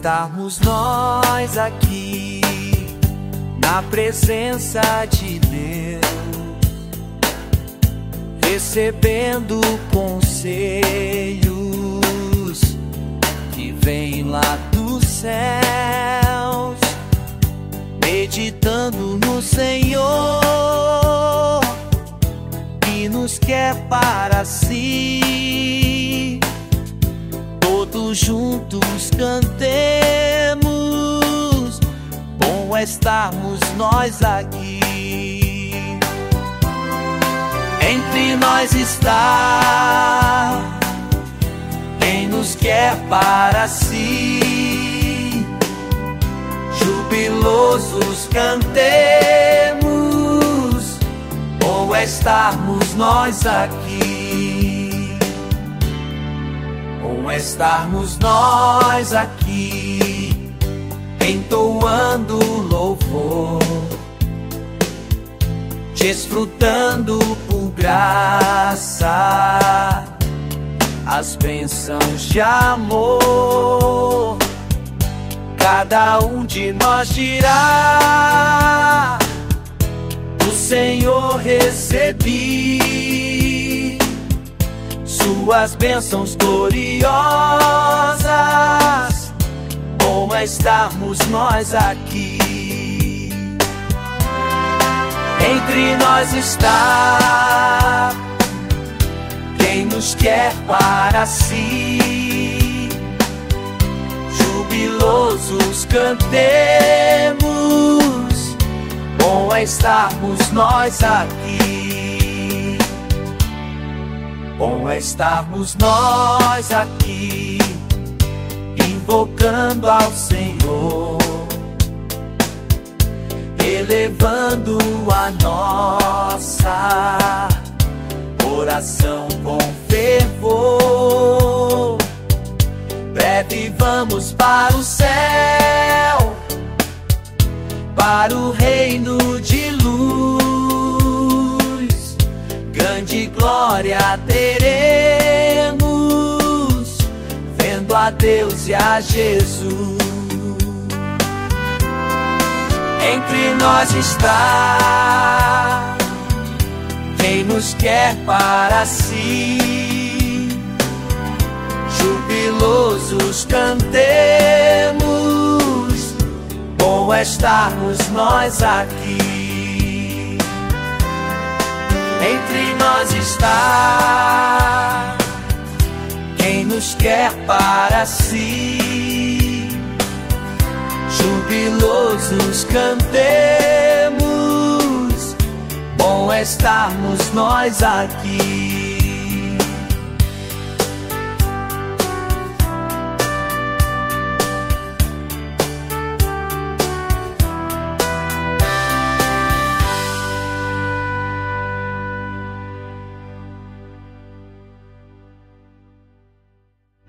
estarmos nós aqui na presença de Deus, recebendo conselhos que vêm lá dos céus, meditando no Senhor que nos quer para si. Todos juntos cantemos, bom é estarmos nós aqui. Entre nós está quem nos quer para si. Jubilosos cantemos, bom é estarmos nós aqui. Bom é estarmos nós aqui, entoando louvor, desfrutando por graça as bênçãos de amor. Cada um de nós dirá: do Senhor recebi suas bênçãos gloriosas. Bom é estarmos nós aqui. Entre nós está quem nos quer para si. Jubilosos cantemos, bom é estarmos nós aqui. Bom é estarmos nós aqui, invocando ao Senhor, elevando a nossa oração com fervor. Breve vamos para o céu, para o reino de luz. Grande glória teremos, vendo a Deus e a Jesus. Entre nós está quem nos quer para si. Jubilosos cantemos, bom é estarmos nós aqui. Entre nós está quem nos quer para si. Jubilosos cantemos, bom é estarmos nós aqui.